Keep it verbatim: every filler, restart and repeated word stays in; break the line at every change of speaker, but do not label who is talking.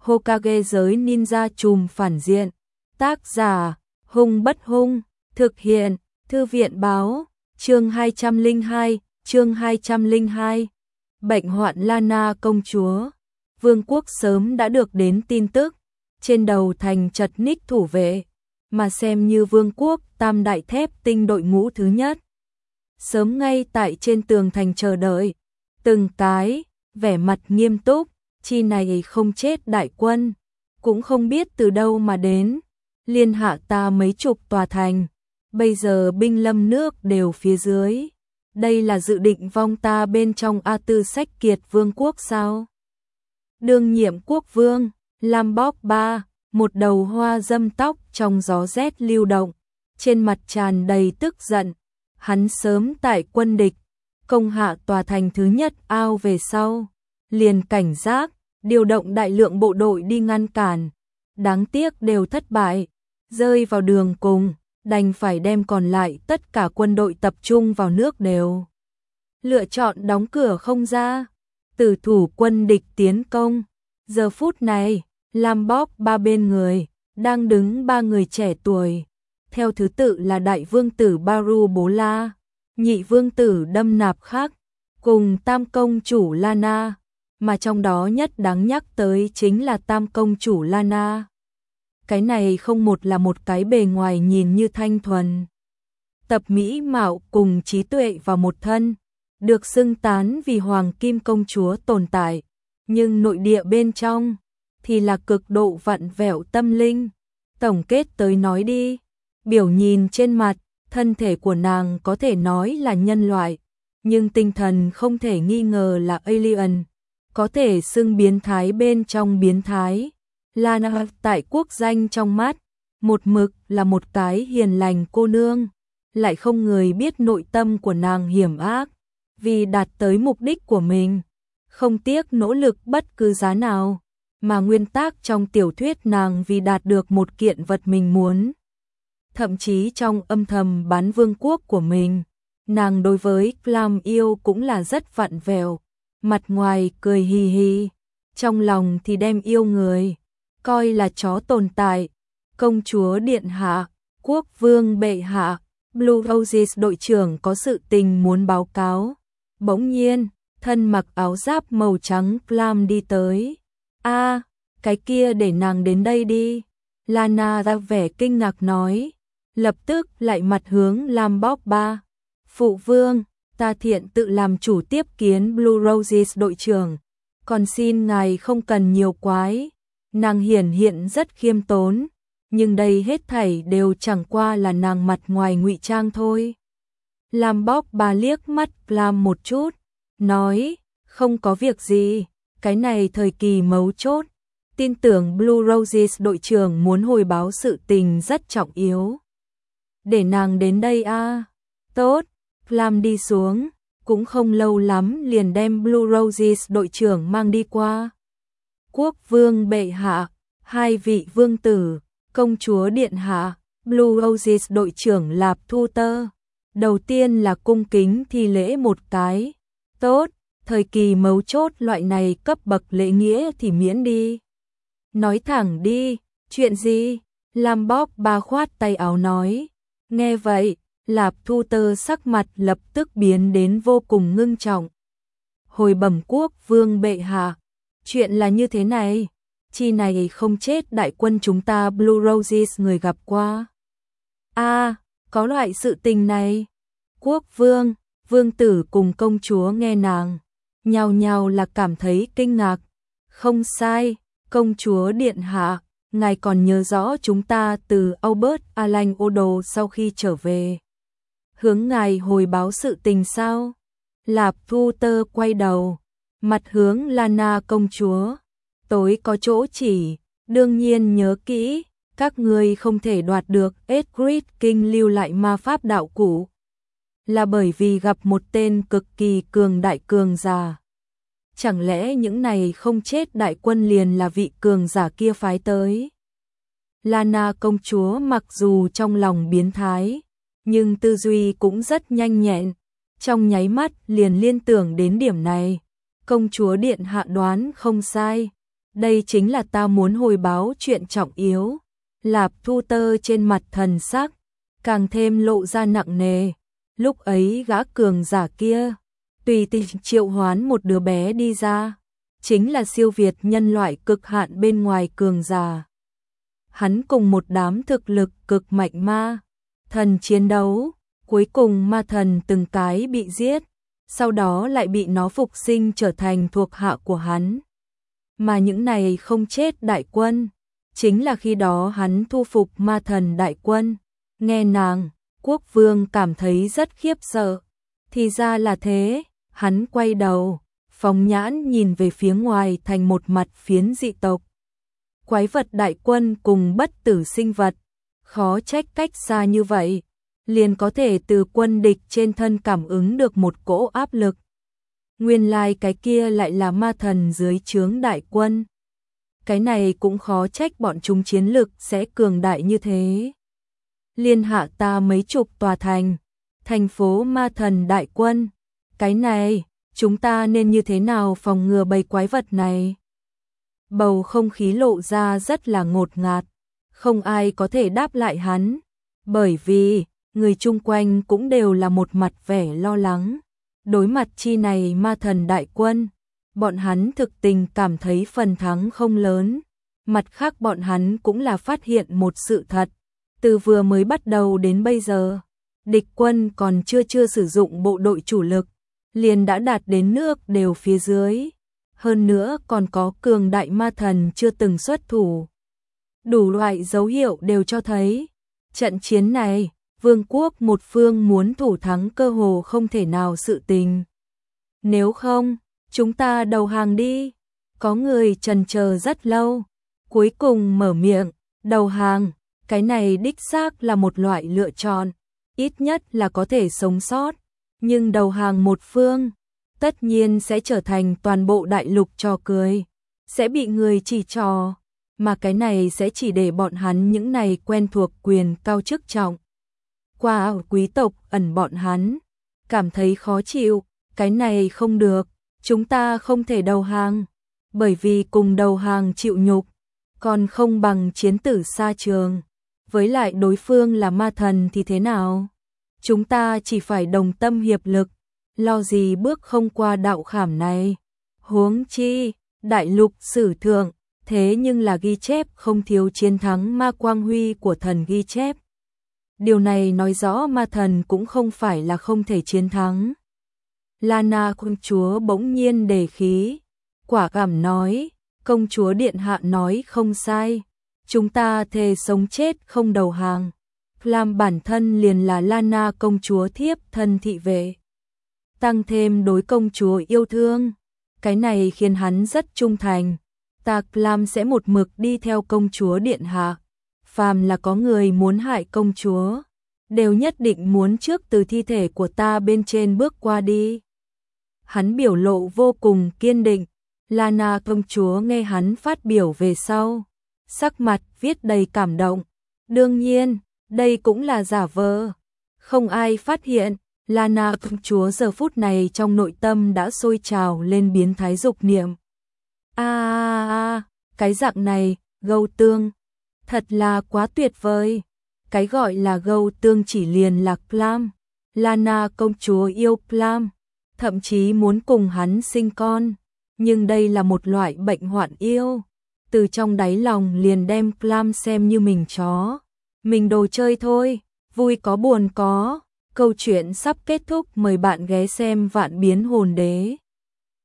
Hokage giới ninja trùm phản diện. Tác giả, Hung Bất Hung, thực hiện, Thư viện báo, chương hai trăm lẻ hai, chương hai trăm lẻ hai. Bệnh hoạn Lana công chúa. Vương quốc sớm đã được đến tin tức, trên đầu thành chật ních thủ vệ, mà xem như vương quốc tam đại thép tinh đội ngũ thứ nhất. Sớm ngay tại trên tường thành chờ đợi, từng cái, vẻ mặt nghiêm túc, chi này không chết đại quân, cũng không biết từ đâu mà đến, liên hạ ta mấy chục tòa thành, bây giờ binh lâm nước đều phía dưới. Đây là dự định vong ta bên trong A Tư Sách Kiệt vương quốc sao? Đương nhiệm quốc vương, Lam Bóc Ba, một đầu hoa dâm tóc trong gió rét lưu động, trên mặt tràn đầy tức giận, hắn sớm tại quân địch, công hạ tòa thành thứ nhất ao về sau, liền cảnh giác, điều động đại lượng bộ đội đi ngăn cản, đáng tiếc đều thất bại, rơi vào đường cùng, đành phải đem còn lại tất cả quân đội tập trung vào nước đều. Lựa chọn đóng cửa không ra, tử thủ quân địch tiến công. Giờ phút này, Lam Bóc Ba bên người, đang đứng ba người trẻ tuổi, theo thứ tự là đại vương tử Baru Bố La, nhị vương tử Đâm Nạp Khắc, cùng tam công chủ Lana, mà trong đó nhất đáng nhắc tới chính là tam công chủ Lana. Cái này không một là một cái bề ngoài nhìn như thanh thuần, tập mỹ mạo cùng trí tuệ vào một thân, được xưng tán vì hoàng kim công chúa tồn tại, nhưng nội địa bên trong thì là cực độ vặn vẹo tâm linh. Tổng kết tới nói đi, biểu nhìn trên mặt, thân thể của nàng có thể nói là nhân loại, nhưng tinh thần không thể nghi ngờ là alien, có thể xưng biến thái bên trong biến thái. Lana tại quốc danh trong mắt, một mực là một cái hiền lành cô nương, lại không người biết nội tâm của nàng hiểm ác, vì đạt tới mục đích của mình, không tiếc nỗ lực bất cứ giá nào, mà nguyên tắc trong tiểu thuyết nàng vì đạt được một kiện vật mình muốn. Thậm chí trong âm thầm bán vương quốc của mình, nàng đối với Lam yêu cũng là rất vặn vẹo, mặt ngoài cười hì hì, trong lòng thì đem yêu người coi là chó tồn tại. Công chúa điện hạ, quốc vương bệ hạ, Blue Roses đội trưởng có sự tình muốn báo cáo. Bỗng nhiên, thân mặc áo giáp màu trắng Lam đi tới. A, à, cái kia để nàng đến đây đi. Lana ra vẻ kinh ngạc nói, lập tức lại mặt hướng Lam Bóc Ba. Phụ vương, ta thiện tự làm chủ tiếp kiến Blue Roses đội trưởng, còn xin ngài không cần nhiều quái. Nàng hiển hiện rất khiêm tốn, nhưng đây hết thảy đều chẳng qua là nàng mặt ngoài ngụy trang thôi. Lam Bóc Ba liếc mắt Lam một chút, nói, không có việc gì, cái này thời kỳ mấu chốt, tin tưởng Blue Roses đội trưởng muốn hồi báo sự tình rất trọng yếu. Để nàng đến đây a. À? Tốt, Lam đi xuống, cũng không lâu lắm liền đem Blue Roses đội trưởng mang đi qua. Quốc vương bệ hạ, hai vị vương tử, công chúa điện hạ, Blue Roses đội trưởng Lạp Thu Tơ. Đầu tiên là cung kính thi lễ một cái. Tốt, thời kỳ mấu chốt loại này cấp bậc lễ nghĩa thì miễn đi. Nói thẳng đi, chuyện gì? Lam Bóc Ba khoát tay áo nói. Nghe vậy, Lạp Thu Tơ sắc mặt lập tức biến đến vô cùng ngưng trọng. Hồi bẩm quốc vương bệ hạ, chuyện là như thế này, chi này không chết đại quân chúng ta Blue Roses người gặp qua. A, à, có loại sự tình này. Quốc vương, vương tử cùng công chúa nghe nàng, nhao nhao là cảm thấy kinh ngạc. Không sai, công chúa điện hạ, ngài còn nhớ rõ chúng ta từ Albert Alan Odo sau khi trở về, hướng ngài hồi báo sự tình sao? Lạp Thu Tơ quay đầu, mặt hướng Lana công chúa, tối có chỗ chỉ, đương nhiên nhớ kỹ, các ngươi không thể đoạt được Edgrid King lưu lại ma pháp đạo cụ, là bởi vì gặp một tên cực kỳ cường đại cường giả. Chẳng lẽ những này không chết đại quân liền là vị cường giả kia phái tới? Lana công chúa mặc dù trong lòng biến thái, nhưng tư duy cũng rất nhanh nhẹn, trong nháy mắt liền liên tưởng đến điểm này. Công chúa điện hạ đoán không sai, đây chính là ta muốn hồi báo chuyện trọng yếu. Lạp Thu Tơ trên mặt thần sắc càng thêm lộ ra nặng nề. Lúc ấy gã cường giả kia tùy tình triệu hoán một đứa bé đi ra, chính là siêu việt nhân loại cực hạn bên ngoài cường giả. Hắn cùng một đám thực lực cực mạnh ma thần chiến đấu, cuối cùng ma thần từng cái bị giết, sau đó lại bị nó phục sinh trở thành thuộc hạ của hắn. Mà những này không chết đại quân, chính là khi đó hắn thu phục ma thần đại quân. Nghe nàng, quốc vương cảm thấy rất khiếp sợ. Thì ra là thế, hắn quay đầu, phóng nhãn nhìn về phía ngoài thành một mặt phiến dị tộc. Quái vật đại quân cùng bất tử sinh vật, khó trách cách xa như vậy, liền có thể từ quân địch trên thân cảm ứng được một cỗ áp lực. Nguyên lai cái kia lại là ma thần dưới trướng đại quân. Cái này cũng khó trách bọn chúng chiến lực sẽ cường đại như thế. Liên hạ ta mấy chục tòa thành, thành phố ma thần đại quân. Cái này, chúng ta nên như thế nào phòng ngừa bầy quái vật này? Bầu không khí lộ ra rất là ngột ngạt, không ai có thể đáp lại hắn, bởi vì người chung quanh cũng đều là một mặt vẻ lo lắng. Đối mặt chi này ma thần đại quân, bọn hắn thực tình cảm thấy phần thắng không lớn. Mặt khác bọn hắn cũng là phát hiện một sự thật, từ vừa mới bắt đầu đến bây giờ, địch quân còn chưa chưa sử dụng bộ đội chủ lực, liền đã đạt đến nước đều phía dưới. Hơn nữa còn có cường đại ma thần chưa từng xuất thủ. Đủ loại dấu hiệu đều cho thấy, trận chiến này, vương quốc một phương muốn thủ thắng cơ hồ không thể nào sự tình. Nếu không, chúng ta đầu hàng đi. Có người chần chờ rất lâu, cuối cùng mở miệng, đầu hàng, cái này đích xác là một loại lựa chọn, ít nhất là có thể sống sót. Nhưng đầu hàng một phương, tất nhiên sẽ trở thành toàn bộ đại lục trò cười, sẽ bị người chỉ trò, mà cái này sẽ chỉ để bọn hắn những này quen thuộc quyền cao chức trọng. Qua quý tộc ẩn bọn hắn, cảm thấy khó chịu, cái này không được, chúng ta không thể đầu hàng, bởi vì cùng đầu hàng chịu nhục, còn không bằng chiến tử xa trường. Với lại đối phương là ma thần thì thế nào? Chúng ta chỉ phải đồng tâm hiệp lực, lo gì bước không qua đạo khảm này. Huống chi, đại lục sử thượng, thế nhưng là ghi chép không thiếu chiến thắng ma quang huy của thần ghi chép. Điều này nói rõ ma thần cũng không phải là không thể chiến thắng. Lana công chúa bỗng nhiên đề khí, quả cảm nói, công chúa điện hạ nói không sai, chúng ta thề sống chết không đầu hàng. Làm bản thân liền là Lana công chúa thiếp thân thị vệ, tăng thêm đối công chúa yêu thương, cái này khiến hắn rất trung thành. Ta Clam sẽ một mực đi theo công chúa điện hạ, phàm là có người muốn hại công chúa, đều nhất định muốn trước từ thi thể của ta bên trên bước qua đi. Hắn biểu lộ vô cùng kiên định. Lana công chúa nghe hắn phát biểu về sau, sắc mặt viết đầy cảm động. Đương nhiên, đây cũng là giả vờ, không ai phát hiện. Lana công chúa giờ phút này trong nội tâm đã sôi trào lên biến thái dục niệm. A a a, cái dạng này, gâu tương, thật là quá tuyệt vời. Cái gọi là gâu tương chỉ liền là Clam. Lana công chúa yêu Clam, thậm chí muốn cùng hắn sinh con, nhưng đây là một loại bệnh hoạn yêu. Từ trong đáy lòng liền đem Clam xem như mình chó, mình đồ chơi thôi, vui có buồn có. Câu chuyện sắp kết thúc, mời bạn ghé xem Vạn Biến Hồn Đế.